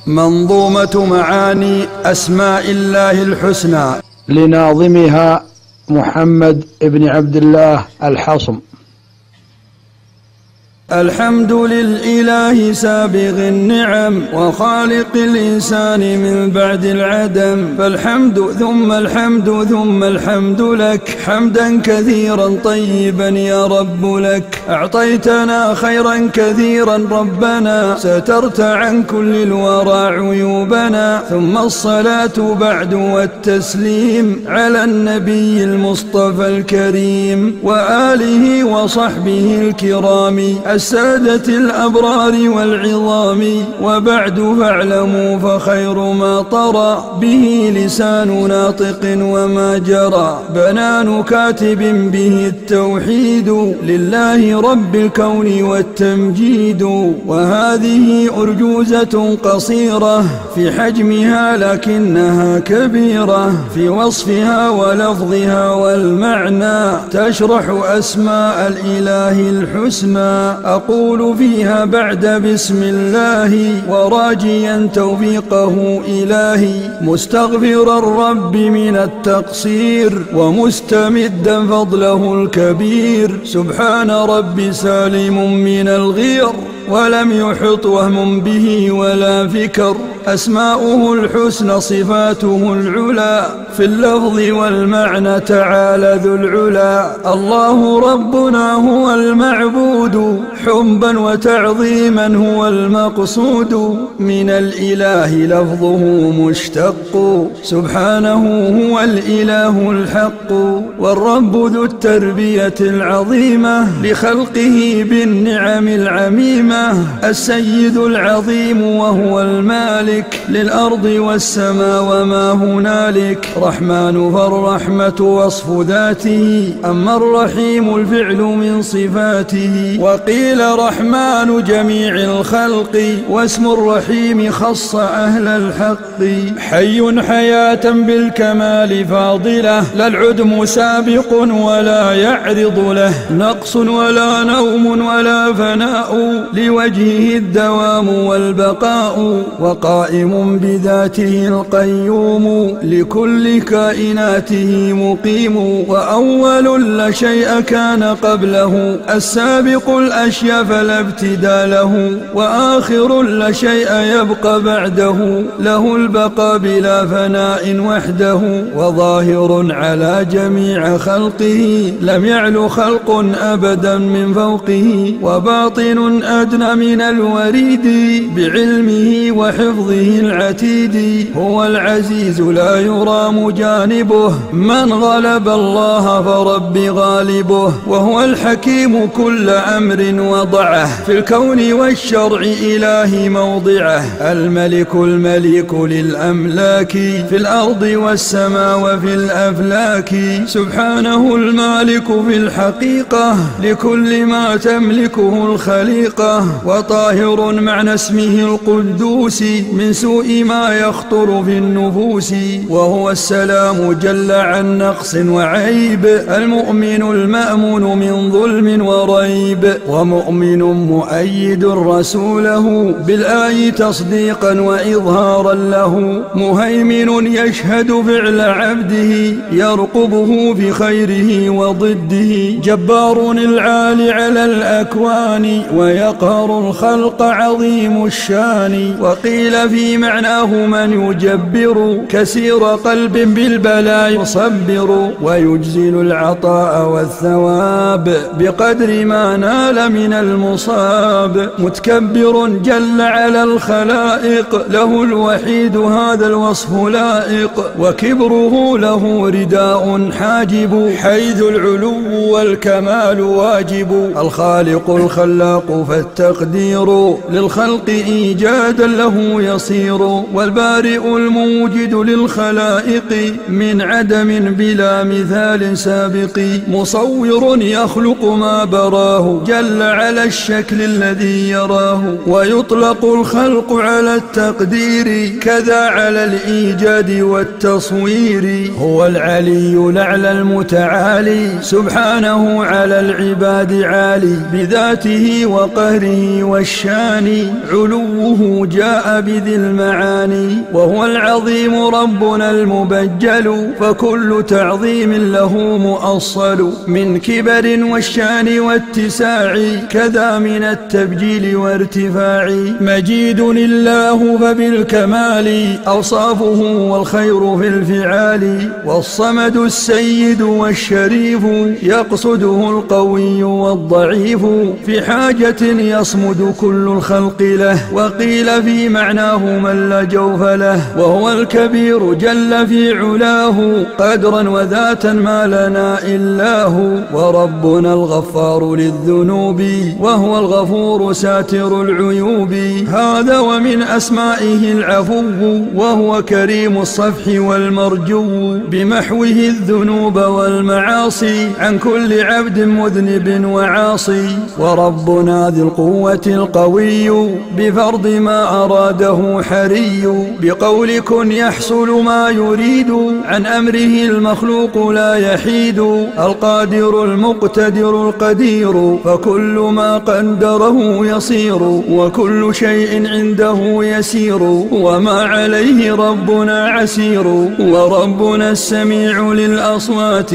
منظومة معاني أسماء الله الحسنى لناظمها محمد بن عبد الله الحصم. الحمد للإله سابغ النعم وخالق الإنسان من بعد العدم، فالحمد ثم الحمد ثم الحمد لك، حمدا كثيرا طيبا يا رب لك. أعطيتنا خيرا كثيرا ربنا، سترت عن كل الورى عيوبنا. ثم الصلاة بعد والتسليم على النبي المصطفى الكريم وآله وصحبه الكرام السادة الأبرار والعظام. وبعد فاعلموا فخير ما طرى به لسان ناطق وما جرى، بنان كاتب به التوحيد لله رب الكون والتمجيد. وهذه أرجوزة قصيرة في حجمها لكنها كبيرة، في وصفها ولفظها والمعنى تشرح أسماء الإله الحسنى. أقول فيها بعد بسم الله وراجيا توفيقه إلهي، مستغفر الرب من التقصير ومستمدا فضله الكبير. سبحان ربي سالم من الغير ولم يحط وهم به ولا فكر. أسماؤه الحسنى صفاته العلا، في اللفظ والمعنى تعالى ذو العلا. الله ربنا هو المعبود، حبا وتعظيما هو المقصود. من الإله لفظه مشتق، سبحانه هو الإله الحق. والرب ذو التربية العظيمة لخلقه بالنعم العميمة. السيد العظيم وهو المالك للأرض والسماء وما هنالك. رحمن فالرحمة وصف ذاته، أما الرحيم الفعل من صفاته. وقيل رحمن جميع الخلق، واسم الرحيم خص أهل الحق. حي حياة بالكمال فاضلة، لا العدم سابق ولا يعرض له نقص ولا نوم ولا فناء، لوجهه الدوام والبقاء. وقائم بذاته القيوم، لكل كائناته مقيم. وأول لا شيء كان قبله، السابق الأشياء فلا ابتداء له. وآخر لا شيء يبقى بعده، له البقاء بلا فناء وحده. وظاهر على جميع خلقه، لم يعل خلق أبدا من فوقه. وباطن أدنى من الوريد، بعلمه وحفظه العتيد. هو العزيز لا يرام جانبه، من غلب الله فرب غالبه. وهو الحكيم كل أمر وضعه، في الكون والشرع إله موضعه. الملك الملك للأملاك، في الأرض والسماء وفي الأفلاك. سبحانه المالك في الحقيقة، لكل ما تملكه الخليقة. وطاهر معنى اسمه القدوس، من سوء ما يخطر في النفوس. وهو السلام جل عن نقص وعيب، المؤمن المأمون من ظلم وريب. ومؤمن مؤيد رسوله، بالآي تصديقا وإظهارا له. مهيمن يشهد فعل عبده، يرقبه بخيره وضده. جبار العالي على الأكوان، ويقهر الخلق عظيم الشان. وقيل في معناه من يجبر، كثير قلب بالبلاء يصبر. ويجزل العطاء والثواب، بقدر ما نال من المصاب. متكبر جل على الخلائق، له الوحيد هذا الوصف لائق. وكبره له رداء حاجب، حيث العلو والكمال واجب. الخالق الخلاق فالتقدير، للخلق إيجادا له يصير. والبارئ الموجد للخلائق، من عدم بلا مثال سابق. مصور يخلق ما براه، جل على الشكل الذي يراه. ويطلق الخلق على التقدير، كذا على الإيجاد والتصوير. هو العلي الأعلى المتعالي، سبحانه على العباد عالي بذاته وقهره والشان، علوه جاء بذي المعاني، وهو العظيم ربنا المبجل، فكل تعظيم له مؤصل من كبر والشان واتساع، كذا من التبجيل وارتفاع. مجيد الله فبالكمال أوصافه والخير في الفعال، والصمد السيد والشريف يقصده القوي والضعيف، في حاجة يصمد كل الخلق له، وقيل في معناه من لا جوف له، وهو الكبير جل في علاه، قدرا وذاتا ما لنا إلا هو، وربنا الغفار للذنوب، وهو الغفور ساتر العيوب. هذا ومن أسمائه العفو، وهو كريم الصفح والمرجو، بمحوه الذنوب والمعاصي عن كل عبد مذنب وعاصي. وربنا ذي القوة القوي بفرض ما أراده حري، بقول كن يحصل ما يريد، عن أمره المخلوق لا يحيد، القادر المقتدر القدير، فكل ما قدره يصير، وكل شيء عنده يسير، وما عليه ربنا عسير. وربنا السميع للأصوات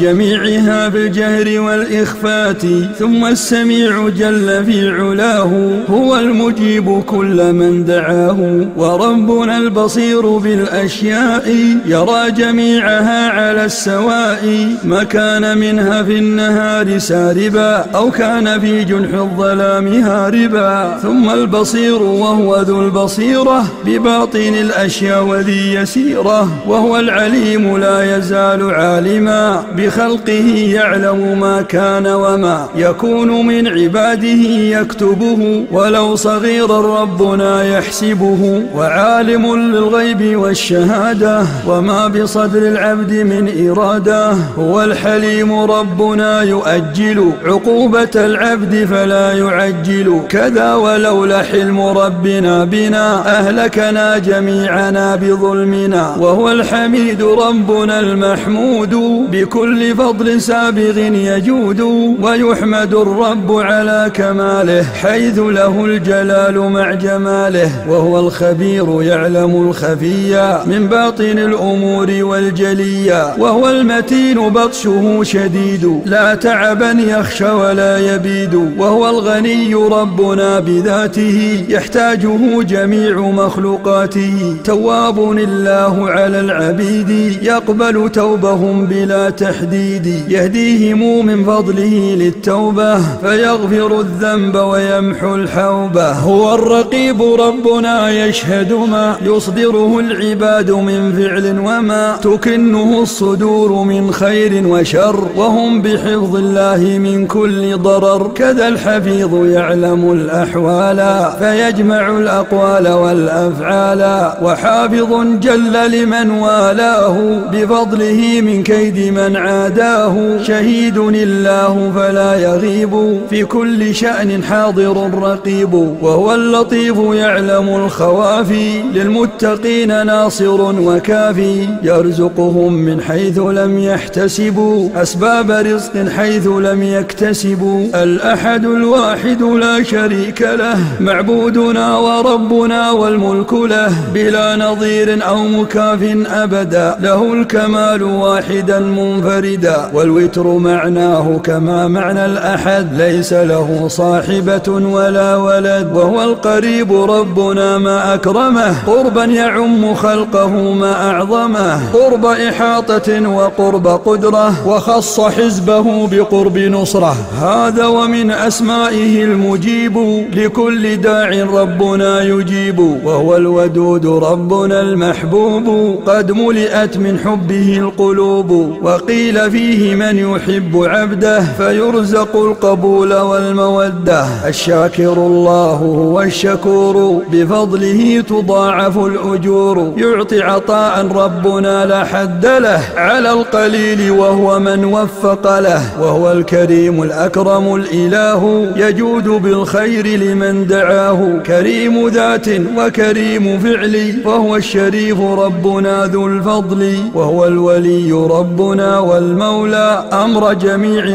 جميعها بالجهر والإخفات، ثم السميع جل في علاه، هو المجيب كل من دعاه. وربنا البصير بالأشياء يرى جميعها على السواء، ما كان منها في النهار ساربا، أو كان في جنح الظلام هاربا. ثم البصير وهو ذو البصيرة بباطن الأشياء وذي يسيرة، وهو العليم لا يزال عالما بخلقه، يعلم ما كان وما يكون من عباده يكتبه، ولو صغيرا ربنا يحسبه، وعالم للغيب والشهادة، وما بصدر العبد من إرادة. هو الحليم ربنا يؤجل عقوبة العبد فلا يعجل، كذا ولولا حلم ربنا بنا أهلكنا جميعنا بظلمنا. وهو الحميد ربنا المحمود بكل فضل سابغ يجود، ويحمد الرب على كماله حيث له الجلال مع جماله. وهو الخبير يعلم الخفي من باطن الأمور والجلية، وهو المتين بطشه شديد لا تعبا يخشى ولا يبيد. وهو الغني ربنا بذاته يحتاجه جميع مخلوقاته، تواب الله على العبيد يقبل توبهم بلا تحديد، يهديهم من فضله للتوبة فيغفر الذنب ويمحو الحوبة. هو الرقيب ربنا يشهد ما يصدره العباد من فعل وما تكنه الصدور من خير وشر، وهم بحفظ الله من كل ضرر. كذا الحفيظ يعلم الأحوال فيجمع الأقوال والأفعال، وحافظ جل لمن والاه بفضله من كيد من عاداه. شهيد الله فلا يغيب في كل شأن حاضر رقيب، وهو اللطيف يعلم الخوافي للمتقين ناصر وكافي، يرزقهم من حيث لم يحتسبوا أسباب رزق حيث لم يكتسبوا. الأحد الواحد لا شريك له معبودنا وربنا والملك له، بلا نظير أو مكاف أبدا، له الكمال واحدا منفردا. والوتر معناه كما معنى الأحد ليس له صاحبة ولا ولد. وهو القريب ربنا ما أكرمه قربا يعم خلقه ما أعظمه، قرب إحاطة وقرب قدرة، وخص حزبه بقرب نصرة. هذا ومن أسمائه المجيب لكل داع ربنا يجيب. وهو الودود ربنا المحبوب قد ملئت من حبه القلوب، وقيل فيه من يحب عبده فيرزق القبول والمودة. الشاكر الله هو الشكور بفضله تضاعف الأجور، يعطي عطاء ربنا لا حد له على القليل وهو من وفق له. وهو الكريم الأكرم الإله يجود بالخير لمن دعاه، كريم ذات وكريم فعل، وهو الشريف ربنا ذو الفضل. وهو الولي ربنا والمولى أمر جميع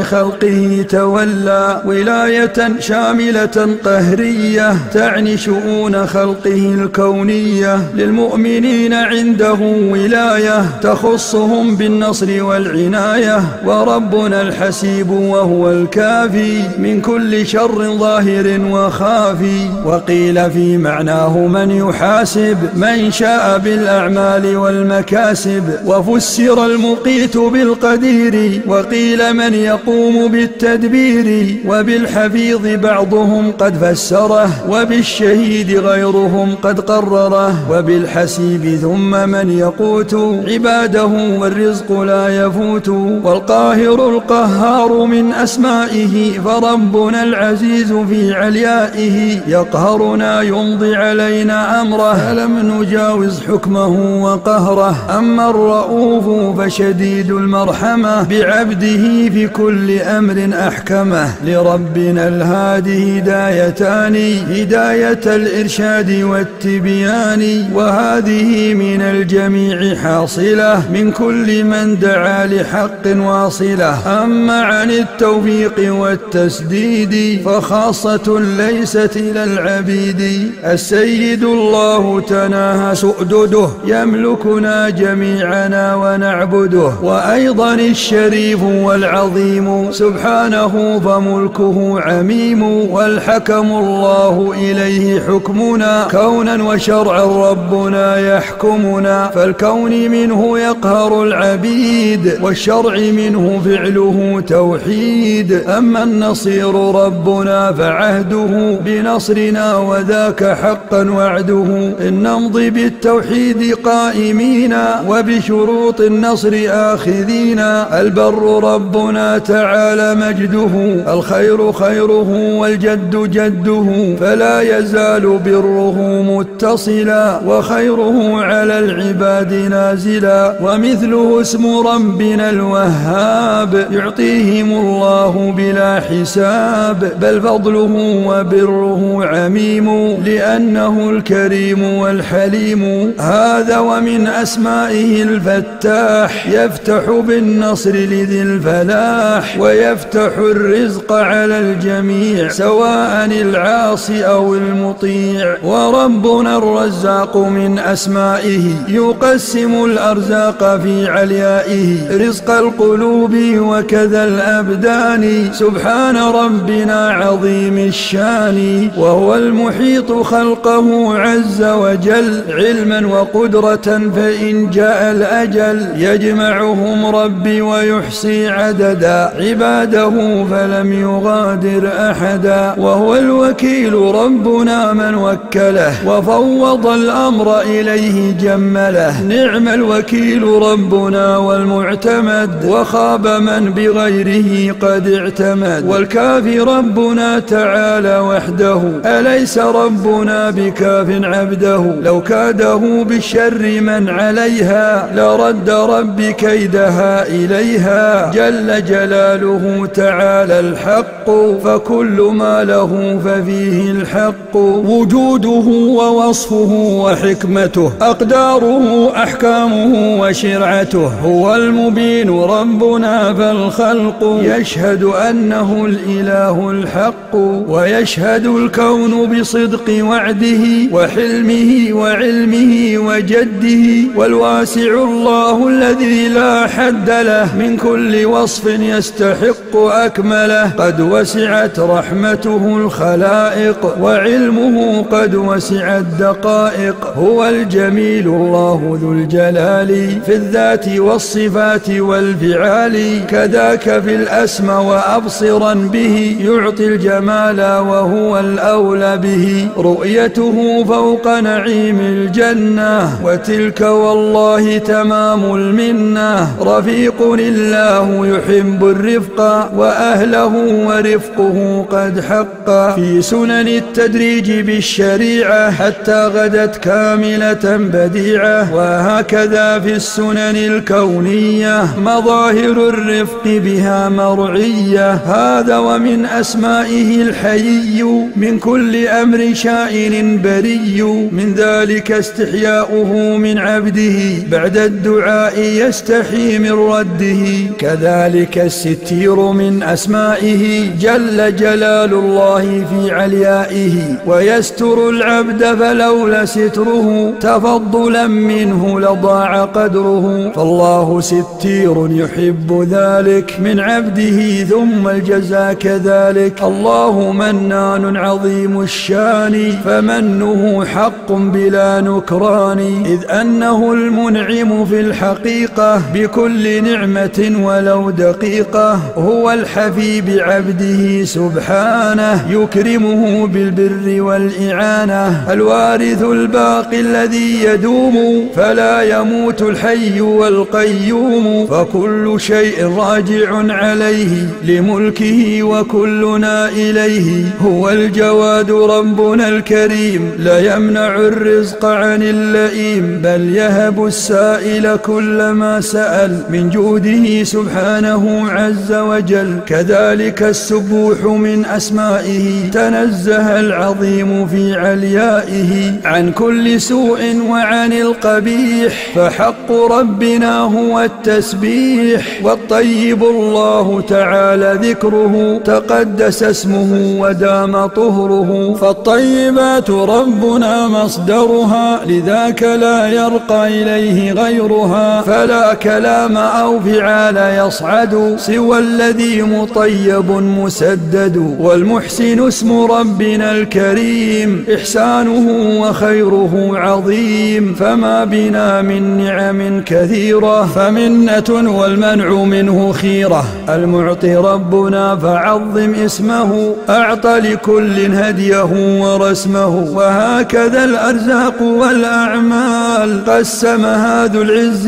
خلقه تولى ولاية شاملة قهرية تعني شؤون خلقه الكونية. للمؤمنين عنده ولاية تخصهم بالنصر والعناية، وربنا الحسيب وهو الكافي من كل شر ظاهر وخافي. وقيل في معناه من يحاسب من شاء بالأعمال والمكاسب، وفسر المقيت بالقدير، وقيل من يقوم بالتدبير، وبالحفيظ بعضهم قد فسره، وبالشهيد غيرهم قد قرره، وبالحسيب ثم من يقوت عباده والرزق لا يفوت. والقاهر القهار من أسمائه، فربنا العزيز في عليائه يقهرنا يمضي علينا أمره، فلم نجاوز حكمه وقهره. أما الرؤوف فشديد المرحمة بعبده في كل أمر أحكمه. لربنا الهادي هدايتان، هداية الإرشاد والتبيان، وهذه من الجميع حاصلة من كل من دعا لحق واصلة. أما عن التوفيق والتسديد فخاصة ليست إلى العبيد. السيد الله تناهى سؤدده يملكنا جميعنا ونعبده، وأيضا الشريف والعظيم سبحانه فملكه عميم. والحكم الله إليه حكمنا كونا وشرعا ربنا يحكمنا، فالكون منه يقهر العبيد والشرع منه فعله توحيد. أما النصير ربنا فعهده بنصرنا وذاك حقا وعده. إن نمضي بالتوحيد قائمين وبشروط النصر آخذين. البر ربنا تعالى مجده، الخير خيره والجد جده، فلا يزال بره متصلا وخيره على العباد نازلا. ومثله اسم ربنا الوهاب يعطيهم الله بلا حساب، بل فضله وبره عميم لأنه الكريم والحليم. هذا ومن أسمائه الفتاح يفتح بالنصر لذي الفلاح، ويفتح الرزق على الجميع سواء العاصي أو المطيع. وربنا الرزاق من أسمائه يقسم الأرزاق في عليائه، رزق القلوب وكذا الأبدان. سبحان ربنا عظيم الشان، وهو المحيط خلقه عز وجل علما وقدرة، فإن جاء الأجل يجمعهم ربي ويحصي عددا عباده فلم يغادر أحدا. وهو الوكيل ربنا من وكله وفوض الأمر إليه جمله. نعم الوكيل ربنا والمعتمد، وخاب من بغيره قد اعتمد. والكافي ربنا تعالى وحده، أليس ربنا بكاف عبده. لو كاده بالشر من عليها لرد ربي كيدها إليها. جل جلاله تعالى الحق، فكل ما له ففيه الحق. وجوده ووصفه وحكمته، أقداره أحكامه وشرعته. هو المبين ربنا فالخلق يشهد أنه الإله الحق، ويشهد الكون بصدق وعده وحلمه وعلمه وجده. والواسع الله الذي لا حد له من كل وصف يستحق أكمله. قد وسعت رحمته الخلائق، وعلمه قد وسع الدقائق. هو الجميل الله ذو الجلال في الذات والصفات والفعال، كذاك في الأسمى وأبصرا به يعطي الجمال وهو الأولى به. رؤيته فوق نعيم الجنة، وتلك والله تمام المنة. رفيق الله يحب الرفق، وأهله ورفقه قد حق. في سنن التدريج بالشريعة حتى غدت كاملة بديعة، وهكذا في السنن الكونية مظاهر الرفق بها مرعية. هذا ومن أسمائه الحيي من كل أمر شائن بري. من ذلك استحياؤه من عبده بعد الدعاء يستحي من رده. كذلك الستر الستير من أسمائه جل جلال الله في عليائه، ويستر العبد فلولا ستره تفضلا منه لضاع قدره. فالله ستير يحب ذلك من عبده، ثم الجزاء كذلك. الله منان عظيم الشان، فمنه حق بلا نكران، إذ أنه المنعم في الحقيقة بكل نعمة ولو دقيقة. هو الحفي بعبده سبحانه، يكرمه بالبر والإعانة. الوارث الباقي الذي يدوم، فلا يموت الحي والقيوم. فكل شيء راجع عليه لملكه، وكلنا إليه. هو الجواد ربنا الكريم، لا يمنع الرزق عن اللئيم، بل يهب السائل كل ما سأل من جوده سبحانه عز وجل. كذلك السبوح من أسمائه، تنزه العظيم في عليائه عن كل سوء وعن القبيح، فحق ربنا هو التسبيح. والطيب الله تعالى ذكره، تقدس اسمه ودام طهره. فالطيبات ربنا مصدرها، لذاك لا يرقى إليه غيرها. فلا كلام أو فعال يصعد سوى الذي مطيب مسدد. والمحسن اسم ربنا الكريم، إحسانه وخيره عظيم. فما بنا من نعم كثيرة، فمنة والمنع منه خيرة. المعطي ربنا فعظم اسمه، أعطى لكل هديه ورسمه. وهكذا الأرزاق والأعمال، قسمها ذو العز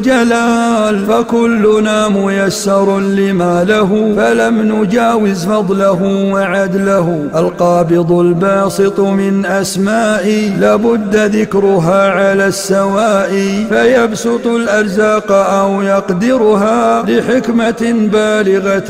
والجلال. فكلنا ميسر لما له، فلم نجاوز فضله وعدله. القابض الباسط من أسمائي، لابد ذكرها على السواء. فيبسط الأرزاق أو يقدرها، لحكمة بالغة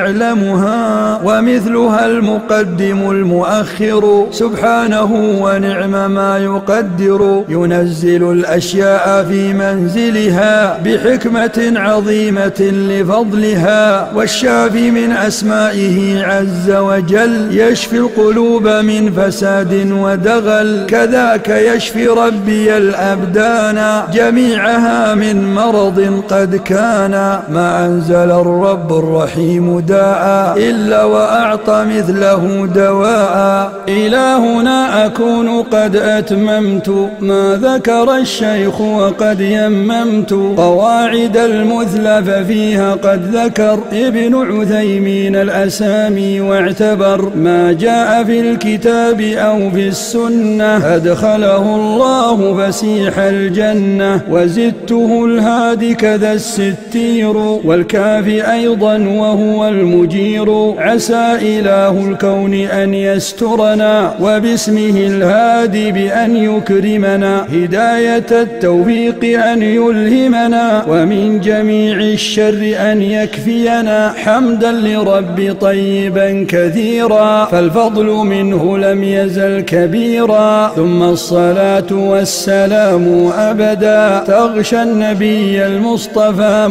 يعلمها. ومثلها المقدم المؤخر، سبحانه ونعم ما يقدر. ينزل الأشياء في منزلها، بحكمة عظيمة لفضلها. والشافي من أسمائه عز وجل، يشفي القلوب من فساد ودغل. كذاك يشفي ربي الأبدان، جميعها من مرض قد كان. ما أنزل الرب الرحيم داء، إلا وأعطى مثله دواء. إلهنا أكون قد أتممت ما ذكر الشيخ، وقد يممت قواعد المثلى ففيها قد ذكر ابن عثيمين الأسامي واعتبر. ما جاء في الكتاب أو في السنة، أدخله الله فسيح الجنة. وزدته الهادي كذا الستير، والكافي أيضا وهو المجير. عسى إله الكون أن يسترنا، وباسمه الهادي بأن يكرمنا. هداية التوفيق أن يلهمنا، ومن جميع الشر أن يكفينا. حمدا لرب طيبا كثيرا، فالفضل منه لم يزل كبيرا. ثم الصلاة والسلام أبدا، تغشى النبي المصطفى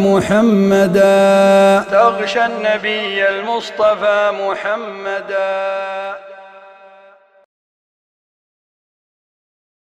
محمدا. تغشى النبي المصطفى محمدا.